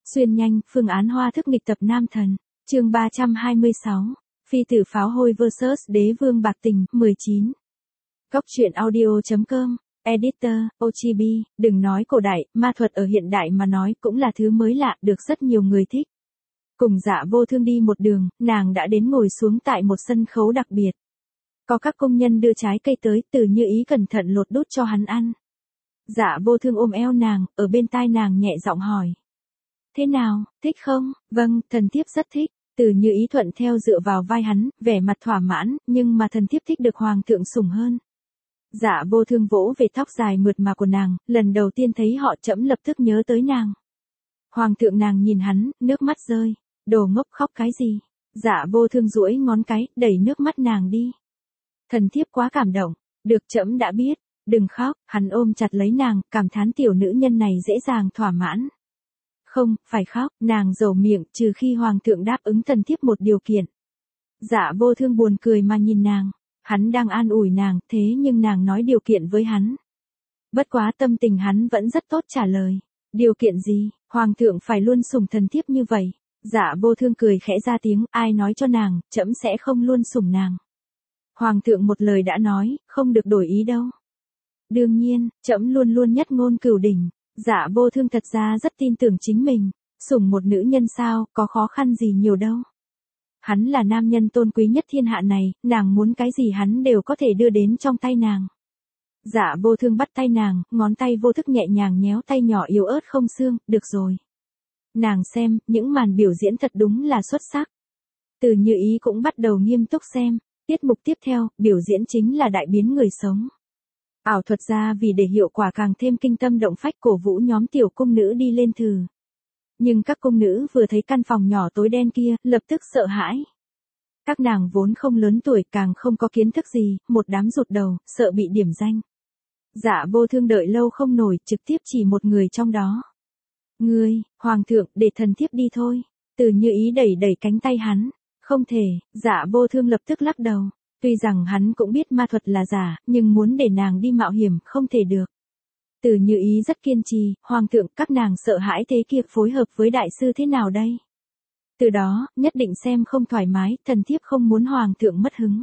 Xuyên nhanh, phương án hoa thức nghịch tập nam thần. Chương 326. Phi tử pháo hôi vs đế vương bạc tình, 19. Góc truyện audio.com. Editor, Ochibi, đừng nói cổ đại, ma thuật ở hiện đại mà nói cũng là thứ mới lạ, được rất nhiều người thích. Cùng Dạ Vô Thương đi một đường, nàng đã đến ngồi xuống tại một sân khấu đặc biệt. Có các công nhân đưa trái cây tới, Từ Như Ý cẩn thận lột đút cho hắn ăn. Dạ Vô Thương ôm eo nàng, ở bên tai nàng nhẹ giọng hỏi. Thế nào, thích không? Vâng, thần thiếp rất thích. Từ Như Ý thuận theo dựa vào vai hắn, vẻ mặt thỏa mãn, nhưng mà thần thiếp thích được hoàng thượng sủng hơn. Dạ Vô Thương vỗ về tóc dài mượt mà của nàng, lần đầu tiên thấy họ Trẫm lập tức nhớ tới nàng. Hoàng thượng, nàng nhìn hắn, nước mắt rơi. Đồ ngốc, khóc cái gì? Dạ Vô Thương duỗi ngón cái, đẩy nước mắt nàng đi. Thần thiếp quá cảm động. Được, Trẫm đã biết. Đừng khóc. Hắn ôm chặt lấy nàng, cảm thán tiểu nữ nhân này dễ dàng thỏa mãn. Không, phải khóc. Nàng dầu miệng, trừ khi hoàng thượng đáp ứng thần thiếp một điều kiện. Dạ Vô Thương buồn cười mà nhìn nàng. Hắn đang an ủi nàng, thế nhưng nàng nói điều kiện với hắn. Bất quá tâm tình hắn vẫn rất tốt trả lời. Điều kiện gì? Hoàng thượng phải luôn sủng thần thiếp như vậy. Dạ Vô Thương cười khẽ ra tiếng, ai nói cho nàng, Trẫm sẽ không luôn sủng nàng. Hoàng thượng một lời đã nói, không được đổi ý đâu. Đương nhiên, Trẫm luôn luôn nhất ngôn cửu đỉnh. Dạ Vô Thương thật ra rất tin tưởng chính mình. Sủng một nữ nhân sao, có khó khăn gì nhiều đâu. Hắn là nam nhân tôn quý nhất thiên hạ này, nàng muốn cái gì hắn đều có thể đưa đến trong tay nàng. Dạ Vô Thương bắt tay nàng, ngón tay vô thức nhẹ nhàng nhéo tay nhỏ yếu ớt không xương, được rồi. Nàng xem, những màn biểu diễn thật đúng là xuất sắc. Từ Như Ý cũng bắt đầu nghiêm túc xem. Tiết mục tiếp theo, biểu diễn chính là đại biến người sống. Ảo thuật ra vì để hiệu quả càng thêm kinh tâm động phách cổ vũ nhóm tiểu cung nữ đi lên thử. Nhưng các cung nữ vừa thấy căn phòng nhỏ tối đen kia, lập tức sợ hãi. Các nàng vốn không lớn tuổi, càng không có kiến thức gì, một đám rụt đầu, sợ bị điểm danh. Dạ Vô Thương đợi lâu không nổi, trực tiếp chỉ một người trong đó. Ngươi, hoàng thượng, để thần thiếp đi thôi. Từ Như Ý đẩy đẩy cánh tay hắn. Không thể. Dạ Vô Thương lập tức lắc đầu. Tuy rằng hắn cũng biết ma thuật là giả, nhưng muốn để nàng đi mạo hiểm không thể được. Từ Như Ý rất kiên trì, hoàng thượng, các nàng sợ hãi thế kia phối hợp với đại sư thế nào đây? Từ đó, nhất định xem không thoải mái, thần thiếp không muốn hoàng thượng mất hứng.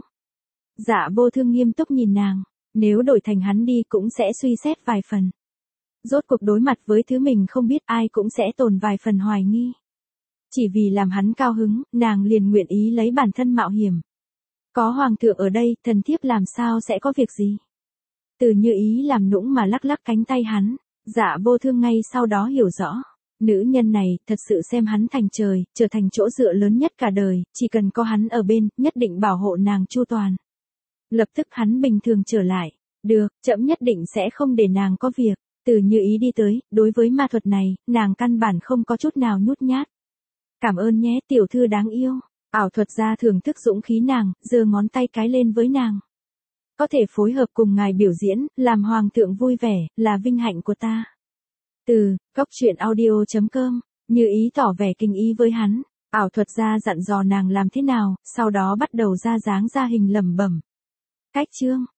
Dạ Vô Thương nghiêm túc nhìn nàng, nếu đổi thành hắn đi cũng sẽ suy xét vài phần. Rốt cuộc đối mặt với thứ mình không biết, ai cũng sẽ tồn vài phần hoài nghi. Chỉ vì làm hắn cao hứng, nàng liền nguyện ý lấy bản thân mạo hiểm. Có hoàng thượng ở đây, thần thiếp làm sao sẽ có việc gì? Từ Như Ý làm nũng mà lắc lắc cánh tay hắn. Dạ Vô Thương ngay sau đó hiểu rõ. Nữ nhân này, thật sự xem hắn thành trời, trở thành chỗ dựa lớn nhất cả đời, chỉ cần có hắn ở bên, nhất định bảo hộ nàng chu toàn. Lập tức hắn bình thường trở lại. Được, Trẫm nhất định sẽ không để nàng có việc. Từ Như Ý đi tới, đối với ma thuật này, nàng căn bản không có chút nào nhút nhát. Cảm ơn nhé, tiểu thư đáng yêu. Ảo thuật gia thưởng thức dũng khí nàng, giơ ngón tay cái lên với nàng. Có thể phối hợp cùng ngài biểu diễn, làm hoàng thượng vui vẻ, là vinh hạnh của ta. Từ, góc truyện audio.com, Như Ý tỏ vẻ kinh ý với hắn. Ảo thuật gia dặn dò nàng làm thế nào, sau đó bắt đầu ra dáng ra hình lẩm bẩm. Cách chương.